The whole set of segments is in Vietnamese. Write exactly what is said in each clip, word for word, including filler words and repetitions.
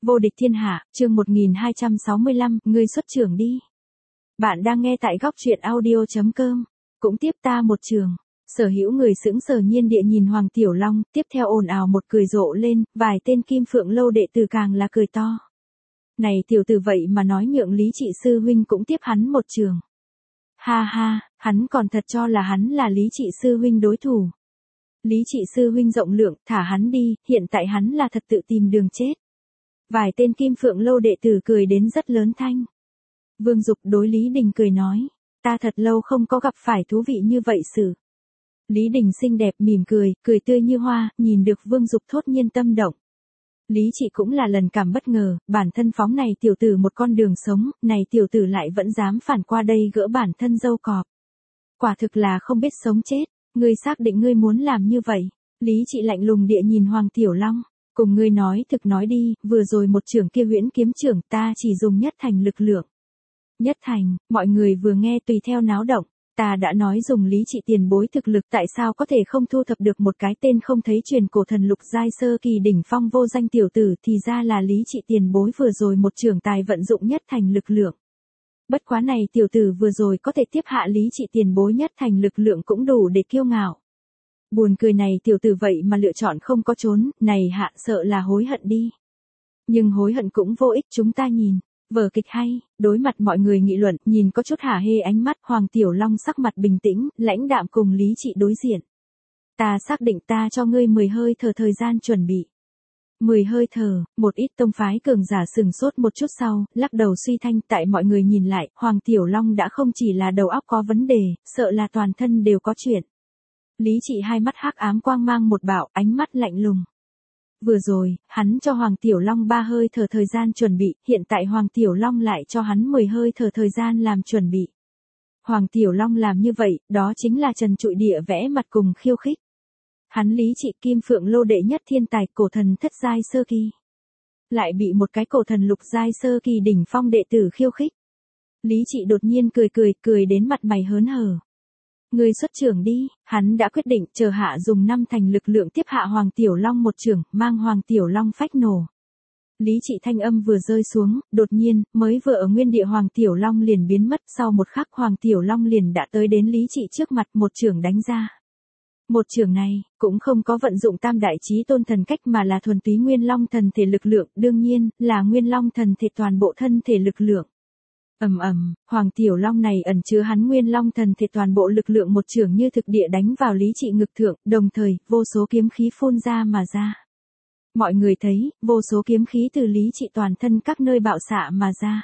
Vô địch thiên hạ, chương một nghìn hai trăm sáu mươi lăm, ngươi xuất trưởng đi. Bạn đang nghe tại góc truyện audio chấm com. Cũng tiếp ta một trường. Sở hữu người sững sờ nhiên địa nhìn Hoàng Tiểu Long, tiếp theo ồn ào một cười rộ lên, vài tên Kim Phượng lâu đệ tử càng là cười to. Này tiểu tử vậy mà nói nhượng Lý Trị sư huynh cũng tiếp hắn một trường. Ha ha, hắn còn thật cho là hắn là Lý Trị sư huynh đối thủ. Lý Trị sư huynh rộng lượng, thả hắn đi, hiện tại hắn là thật tự tìm đường chết. Vài tên Kim Phượng lâu đệ tử cười đến rất lớn thanh. Vương Dục đối Lý Đình cười nói, ta thật lâu không có gặp phải thú vị như vậy sự. Lý Đình xinh đẹp mỉm cười, cười tươi như hoa, nhìn được Vương Dục thốt nhiên tâm động. Lý Trị cũng là lần cảm bất ngờ, bản thân phóng này tiểu tử một con đường sống, này tiểu tử lại vẫn dám phản qua đây gỡ bản thân dâu cọp. Quả thực là không biết sống chết, ngươi xác định ngươi muốn làm như vậy. Lý Trị lạnh lùng địa nhìn Hoàng Tiểu Long. Cùng ngươi nói thực nói đi, vừa rồi một trưởng kia huyễn kiếm trưởng ta chỉ dùng nhất thành lực lượng. Nhất thành, mọi người vừa nghe tùy theo náo động, ta đã nói dùng Lý Trị tiền bối thực lực tại sao có thể không thu thập được một cái tên không thấy truyền cổ thần lục giai sơ kỳ đỉnh phong vô danh tiểu tử thì ra là Lý Trị tiền bối vừa rồi một trưởng tài vận dụng nhất thành lực lượng. Bất quá này tiểu tử vừa rồi có thể tiếp hạ Lý Trị tiền bối nhất thành lực lượng cũng đủ để kiêu ngạo. Buồn cười này tiểu tử vậy mà lựa chọn không có trốn, này hạ sợ là hối hận đi. Nhưng hối hận cũng vô ích, chúng ta nhìn, vở kịch hay, đối mặt mọi người nghị luận, nhìn có chút hả hê ánh mắt, Hoàng Tiểu Long sắc mặt bình tĩnh, lãnh đạm cùng Lý Trị đối diện. Ta xác định ta cho ngươi mười hơi thở thời gian chuẩn bị. Mười hơi thở, một ít tông phái cường giả sừng sốt một chút sau, lắc đầu suy thanh, tại mọi người nhìn lại, Hoàng Tiểu Long đã không chỉ là đầu óc có vấn đề, sợ là toàn thân đều có chuyện. Lý Trị hai mắt hắc ám quang mang một bạo, ánh mắt lạnh lùng. Vừa rồi, hắn cho Hoàng Tiểu Long ba hơi thở thời gian chuẩn bị, hiện tại Hoàng Tiểu Long lại cho hắn mười hơi thở thời gian làm chuẩn bị. Hoàng Tiểu Long làm như vậy, đó chính là trần trụi địa vẽ mặt cùng khiêu khích. Hắn Lý Trị Kim Phượng lô đệ nhất thiên tài cổ thần thất giai sơ kỳ. Lại bị một cái cổ thần lục giai sơ kỳ đỉnh phong đệ tử khiêu khích. Lý Trị đột nhiên cười cười, cười đến mặt mày hớn hở. Ngươi xuất trưởng đi, hắn đã quyết định chờ hạ dùng năm thành lực lượng tiếp hạ Hoàng Tiểu Long một trưởng, mang Hoàng Tiểu Long phách nổ. Lý Trị thanh âm vừa rơi xuống, đột nhiên, mới vừa ở nguyên địa Hoàng Tiểu Long liền biến mất, sau một khắc Hoàng Tiểu Long liền đã tới đến Lý Trị trước mặt một trưởng đánh ra. Một trưởng này, cũng không có vận dụng tam đại chí tôn thần cách mà là thuần túy nguyên long thần thể lực lượng, đương nhiên, là nguyên long thần thể toàn bộ thân thể lực lượng. Ầm ầm, Hoàng Tiểu Long này ẩn chứa hắn nguyên long thần thể toàn bộ lực lượng một trường như thực địa đánh vào Lý Trị ngực thượng, đồng thời, vô số kiếm khí phun ra mà ra. Mọi người thấy, vô số kiếm khí từ Lý Trị toàn thân các nơi bạo xạ mà ra.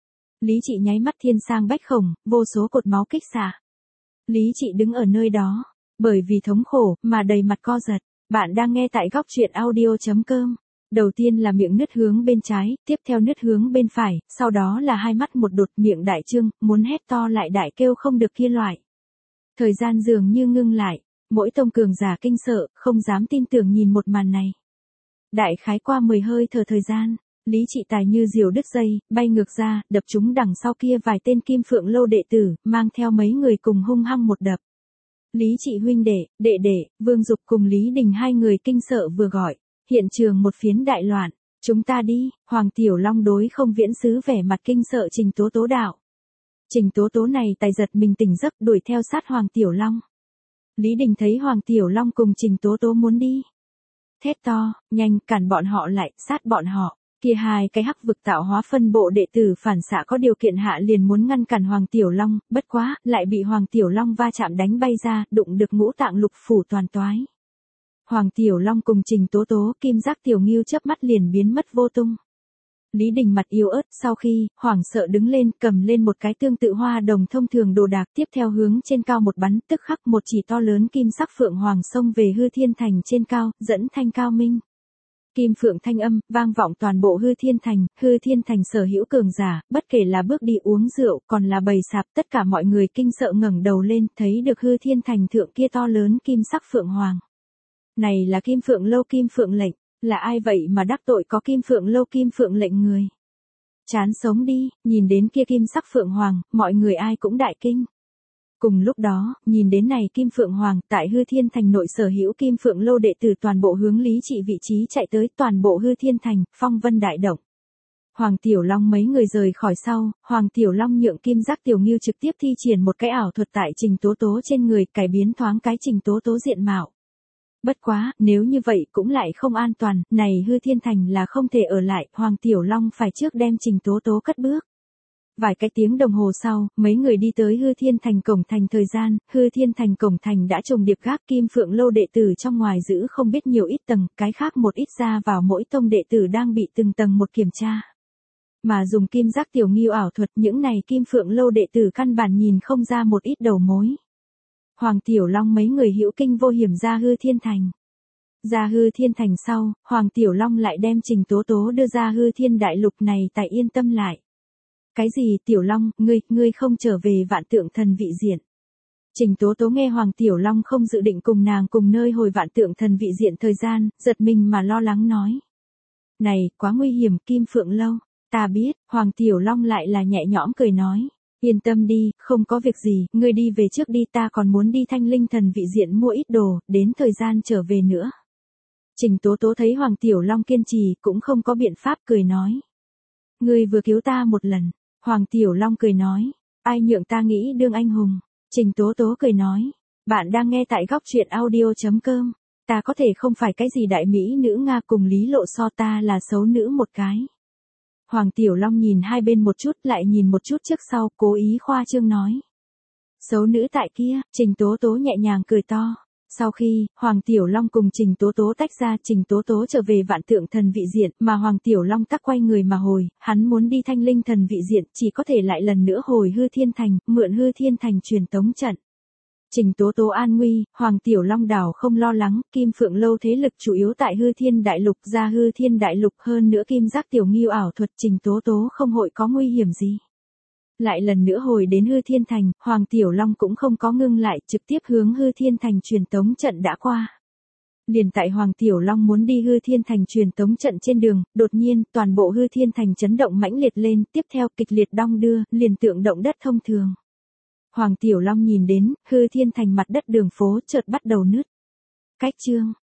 Lý Trị nháy mắt thiên sang bách khổng, vô số cột máu kích xạ. Lý Trị đứng ở nơi đó, bởi vì thống khổ mà đầy mặt co giật. Bạn đang nghe tại góc truyện audio chấm com. Đầu tiên là miệng nứt hướng bên trái, tiếp theo nứt hướng bên phải, sau đó là hai mắt một đột, miệng đại trương, muốn hét to lại đại kêu không được kia loại. Thời gian dường như ngưng lại, mỗi tông cường giả kinh sợ, không dám tin tưởng nhìn một màn này. Đại khái qua mười hơi thở thời gian, Lý Trị tài như diều đứt dây, bay ngược ra, đập chúng đằng sau kia vài tên Kim Phượng lâu đệ tử, mang theo mấy người cùng hung hăng một đập. Lý Trị huynh đệ, đệ đệ, Vương Dục cùng Lý Đình hai người kinh sợ vừa gọi. Hiện trường một phiến đại loạn, chúng ta đi, Hoàng Tiểu Long đối không viễn sứ vẻ mặt kinh sợ Trình Tố Tố đạo. Trình Tố Tố này tài giật mình tỉnh giấc đuổi theo sát Hoàng Tiểu Long. Lý Đình thấy Hoàng Tiểu Long cùng Trình Tố Tố muốn đi. Thét to, nhanh cản bọn họ lại, sát bọn họ, kia hai cái hắc vực tạo hóa phân bộ đệ tử phản xạ có điều kiện hạ liền muốn ngăn cản Hoàng Tiểu Long, bất quá, lại bị Hoàng Tiểu Long va chạm đánh bay ra, đụng được ngũ tạng lục phủ toàn toái. Hoàng Tiểu Long cùng Trình Tố Tố, Kim Giác Tiểu Ngưu chớp mắt liền biến mất vô tung. Lý Đình mặt yếu ớt, sau khi, hoảng sợ đứng lên, cầm lên một cái tương tự hoa đồng thông thường đồ đạc, tiếp theo hướng trên cao một bắn, tức khắc một chỉ to lớn kim sắc phượng hoàng xông về Hư Thiên Thành trên cao, dẫn thanh cao minh. Kim phượng thanh âm, vang vọng toàn bộ Hư Thiên Thành, Hư Thiên Thành sở hữu cường giả, bất kể là bước đi uống rượu, còn là bày sạp, tất cả mọi người kinh sợ ngẩng đầu lên, thấy được Hư Thiên Thành thượng kia to lớn kim sắc phượng hoàng. Này là Kim Phượng lâu Kim Phượng lệnh, là ai vậy mà đắc tội có Kim Phượng lâu Kim Phượng lệnh người? Chán sống đi, nhìn đến kia kim sắc phượng hoàng, mọi người ai cũng đại kinh. Cùng lúc đó, nhìn đến này Kim Phượng Hoàng, tại Hư Thiên Thành nội sở hữu Kim Phượng lâu đệ tử toàn bộ hướng Lý Trị vị trí chạy tới, toàn bộ Hư Thiên Thành, phong vân đại động. Hoàng Tiểu Long mấy người rời khỏi sau, Hoàng Tiểu Long nhượng Kim Giác Tiểu Ngưu trực tiếp thi triển một cái ảo thuật tại Trình Tố Tố trên người, cải biến thoáng cái Trình Tố Tố diện mạo. Bất quá, nếu như vậy cũng lại không an toàn, này Hư Thiên Thành là không thể ở lại, Hoàng Tiểu Long phải trước đem Trình Tố Tố cất bước. Vài cái tiếng đồng hồ sau, mấy người đi tới Hư Thiên Thành cổng thành. Thời gian, Hư Thiên Thành cổng thành đã trồng điệp gác, Kim Phượng Lâu đệ tử trong ngoài giữ không biết nhiều ít tầng, cái khác một ít ra vào mỗi tông đệ tử đang bị từng tầng một kiểm tra. Mà dùng Kim Giác Tiểu Ngưu ảo thuật, những này Kim Phượng Lâu đệ tử căn bản nhìn không ra một ít đầu mối. Hoàng Tiểu Long mấy người hữu kinh vô hiểm ra Hư Thiên Thành. Ra Hư Thiên Thành sau, Hoàng Tiểu Long lại đem Trình Tố Tố đưa ra Hư Thiên Đại Lục này tại yên tâm lại. Cái gì Tiểu Long, ngươi, ngươi không trở về Vạn Tượng Thần Vị Diện. Trình Tố Tố nghe Hoàng Tiểu Long không dự định cùng nàng cùng nơi hồi Vạn Tượng Thần Vị Diện thời gian, giật mình mà lo lắng nói. Này, quá nguy hiểm, Kim Phượng Lâu. Ta biết, Hoàng Tiểu Long lại là nhẹ nhõm cười nói. Yên tâm đi, không có việc gì, ngươi đi về trước đi, ta còn muốn đi Thanh Linh Thần Vị Diện mua ít đồ, đến thời gian trở về nữa. Trình Tố Tố thấy Hoàng Tiểu Long kiên trì, cũng không có biện pháp, cười nói. Ngươi vừa cứu ta một lần. Hoàng Tiểu Long cười nói. Ai nhượng ta nghĩ đương anh hùng. Trình Tố Tố cười nói. Bạn đang nghe tại góc truyện audio chấm com. Ta có thể không phải cái gì đại mỹ nữ Nga, cùng Lý Lộ so ta là xấu nữ một cái. Hoàng Tiểu Long nhìn hai bên một chút, lại nhìn một chút trước sau, cố ý khoa trương nói. Xấu nữ tại kia, Trình Tố Tố nhẹ nhàng cười to. Sau khi, Hoàng Tiểu Long cùng Trình Tố Tố tách ra, Trình Tố Tố trở về Vạn Tượng Thần Vị Diện, mà Hoàng Tiểu Long tắc quay người mà hồi, hắn muốn đi Thanh Linh Thần Vị Diện, chỉ có thể lại lần nữa hồi Hư Thiên Thành, mượn Hư Thiên Thành truyền tống trận. Trình Tố Tố an nguy, Hoàng Tiểu Long đảo không lo lắng, Kim Phượng Lâu thế lực chủ yếu tại Hư Thiên Đại Lục, ra Hư Thiên Đại Lục, hơn nữa Kim Giác Tiểu Ngưu ảo thuật, Trình Tố Tố không hội có nguy hiểm gì. Lại lần nữa hồi đến Hư Thiên Thành, Hoàng Tiểu Long cũng không có ngưng lại, trực tiếp hướng Hư Thiên Thành truyền tống trận đã qua. Liền tại Hoàng Tiểu Long muốn đi Hư Thiên Thành truyền tống trận trên đường, đột nhiên, toàn bộ Hư Thiên Thành chấn động mãnh liệt lên, tiếp theo kịch liệt đong đưa, liền tượng động đất thông thường. Hoàng Tiểu Long nhìn đến, Hư Thiên Thành mặt đất đường phố chợt bắt đầu nứt. Cách chương